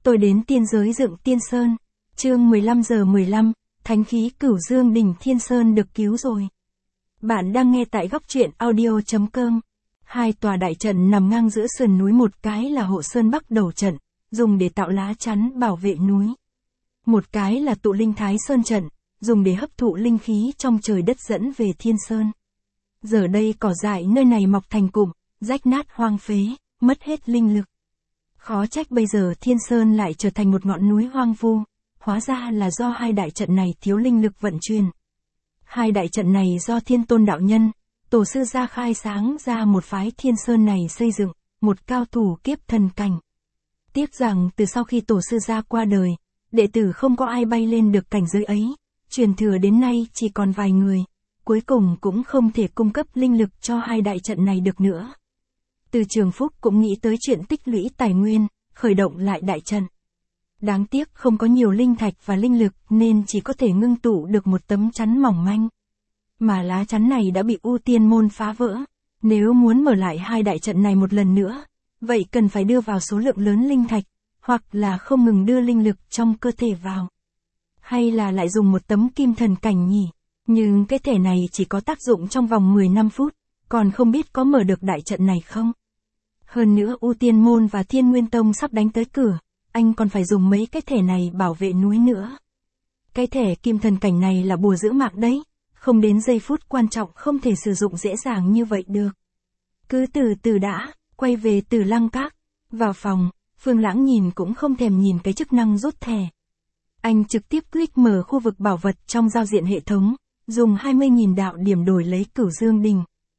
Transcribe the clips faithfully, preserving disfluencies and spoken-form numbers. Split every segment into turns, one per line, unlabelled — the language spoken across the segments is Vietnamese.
Tôi đến tiên giới dựng Tiên Sơn. Chương mười lăm giờ mười lăm, thánh khí Cửu Dương đỉnh Thiên Sơn được cứu rồi. Bạn đang nghe tại góc truyện audio chấm com. Hai tòa đại trận nằm ngang giữa sườn núi, một cái là Hộ Sơn Bắc Đầu trận, dùng để tạo lá chắn bảo vệ núi. Một cái là Tụ Linh Thái Sơn trận, dùng để hấp thụ linh khí trong trời đất dẫn về Thiên Sơn. Giờ đây cỏ dại nơi này mọc thành cụm, rách nát hoang phế, mất hết linh lực. Khó trách bây giờ Thiên Sơn lại trở thành một ngọn núi hoang vu, hóa ra là do hai đại trận này thiếu linh lực vận chuyển. Hai đại trận này do Thiên Tôn đạo nhân, tổ sư gia khai sáng ra một phái Thiên Sơn này xây dựng, một cao thủ kiếp thần cảnh. Tiếc rằng từ sau khi tổ sư gia qua đời, đệ tử không có ai bay lên được cảnh giới ấy, truyền thừa đến nay chỉ còn vài người, cuối cùng cũng không thể cung cấp linh lực cho hai đại trận này được nữa. Từ Trường Phúc cũng nghĩ tới chuyện tích lũy tài nguyên, khởi động lại đại trận. Đáng tiếc không có nhiều linh thạch và linh lực nên chỉ có thể ngưng tụ được một tấm chắn mỏng manh. Mà lá chắn này đã bị U Tiên Môn phá vỡ, nếu muốn mở lại hai đại trận này một lần nữa, vậy cần phải đưa vào số lượng lớn linh thạch, hoặc là không ngừng đưa linh lực trong cơ thể vào. Hay là lại dùng một tấm kim thần cảnh nhỉ? Nhưng cái thể này chỉ có tác dụng trong vòng mười lăm phút, còn không biết có mở được đại trận này không. Hơn nữa U Tiên Môn và Thiên Nguyên Tông sắp đánh tới cửa, anh còn phải dùng mấy cái thể này bảo vệ núi nữa. Cái thể kim thần cảnh này là bùa giữ mạng đấy, không đến giây phút quan trọng không thể sử dụng dễ dàng như vậy được. Cứ từ từ đã, quay về Tử Lăng Các, vào phòng, Phương Lãng nhìn cũng không thèm nhìn cái chức năng rút thẻ. Anh trực tiếp click mở khu vực bảo vật trong giao diện hệ thống, dùng hai mươi nghìn đạo điểm đổi lấy Cửu Dương đỉnh.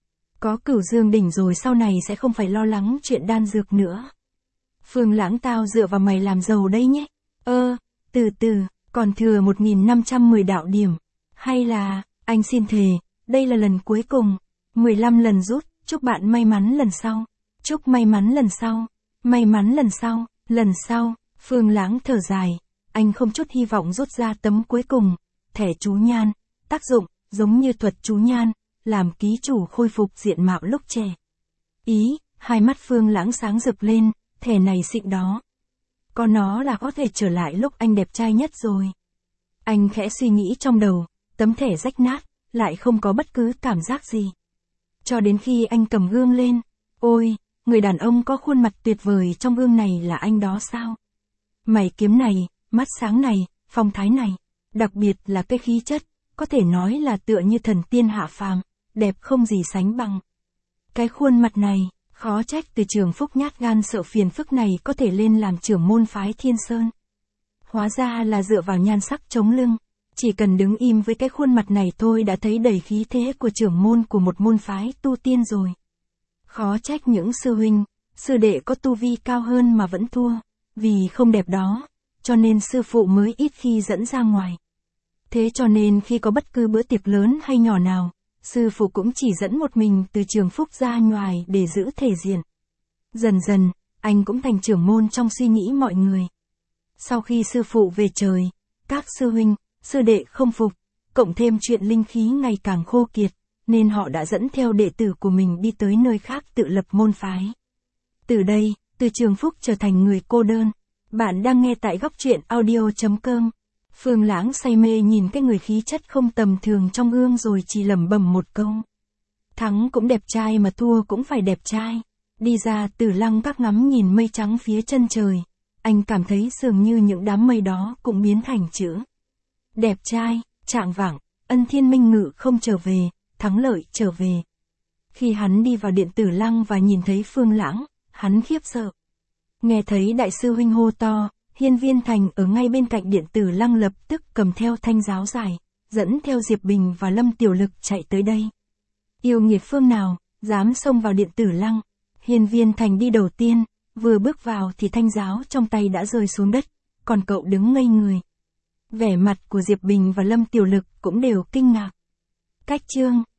Có Cửu Dương đỉnh rồi sau này sẽ không phải lo lắng chuyện đan dược nữa. Phương Lãng, tao dựa vào mày làm giàu đây nhé. Ơ, từ từ, còn thừa một nghìn năm trăm mười đạo điểm. Hay là, anh xin thề, đây là lần cuối cùng. mười lăm lần rút, chúc bạn may mắn lần sau. Chúc may mắn lần sau. May mắn lần sau, lần sau. Phương Lãng thở dài, anh không chút hy vọng rút ra tấm cuối cùng. Thẻ chú nhan, tác dụng, giống như thuật chú nhan, làm ký chủ khôi phục diện mạo lúc trẻ. Ý, hai mắt Phương Lãng sáng rực lên, thẻ này xịn đó. Có nó là có thể trở lại lúc anh đẹp trai nhất rồi. Anh khẽ suy nghĩ trong đầu, tấm thẻ rách nát, lại không có bất cứ cảm giác gì. Cho đến khi anh cầm gương lên, ôi, người đàn ông có khuôn mặt tuyệt vời trong gương này là anh đó sao? Mày kiếm này, mắt sáng này, phong thái này, đặc biệt là cái khí chất, có thể nói là tựa như thần tiên hạ phàm, đẹp không gì sánh bằng. Cái khuôn mặt này, khó trách Từ Trường Phúc nhát gan sợ phiền phức này có thể lên làm trưởng môn phái Thiên Sơn. Hóa ra là dựa vào nhan sắc chống lưng, chỉ cần đứng im với cái khuôn mặt này thôi đã thấy đầy khí thế của trưởng môn của một môn phái tu tiên rồi. Khó trách những sư huynh, sư đệ có tu vi cao hơn mà vẫn thua, vì không đẹp đó, cho nên sư phụ mới ít khi dẫn ra ngoài. Thế cho nên khi có bất cứ bữa tiệc lớn hay nhỏ nào, sư phụ cũng chỉ dẫn một mình Từ Trường Phúc ra ngoài để giữ thể diện. Dần dần, anh cũng thành trưởng môn trong suy nghĩ mọi người. Sau khi sư phụ về trời, các sư huynh, sư đệ không phục, cộng thêm chuyện linh khí ngày càng khô kiệt, nên họ đã dẫn theo đệ tử của mình đi tới nơi khác tự lập môn phái. Từ đây, Từ Trường Phúc trở thành người cô đơn. Bạn đang nghe tại góc truyện audio chấm com. Phương Lãng say mê nhìn cái người khí chất không tầm thường trong gương rồi chỉ lẩm bẩm một câu. Thắng cũng đẹp trai mà thua cũng phải đẹp trai. Đi ra Tử Lăng Các ngắm nhìn mây trắng phía chân trời. Anh cảm thấy dường như những đám mây đó cũng biến thành chữ. Đẹp trai, trạng vạng, Ân Thiên Minh Ngự không trở về, thắng lợi trở về. Khi hắn đi vào điện Tử Lăng và nhìn thấy Phương Lãng, hắn khiếp sợ. Nghe thấy đại sư huynh hô to, Hiên Viên Thành ở ngay bên cạnh điện Tử Lăng lập tức cầm theo thanh giáo dài, dẫn theo Diệp Bình và Lâm Tiểu Lực chạy tới đây. Yêu nghiệt phương nào, dám xông vào điện Tử Lăng. Hiên Viên Thành đi đầu tiên, vừa bước vào thì thanh giáo trong tay đã rơi xuống đất, còn cậu đứng ngây người. Vẻ mặt của Diệp Bình và Lâm Tiểu Lực cũng đều kinh ngạc. Cách chương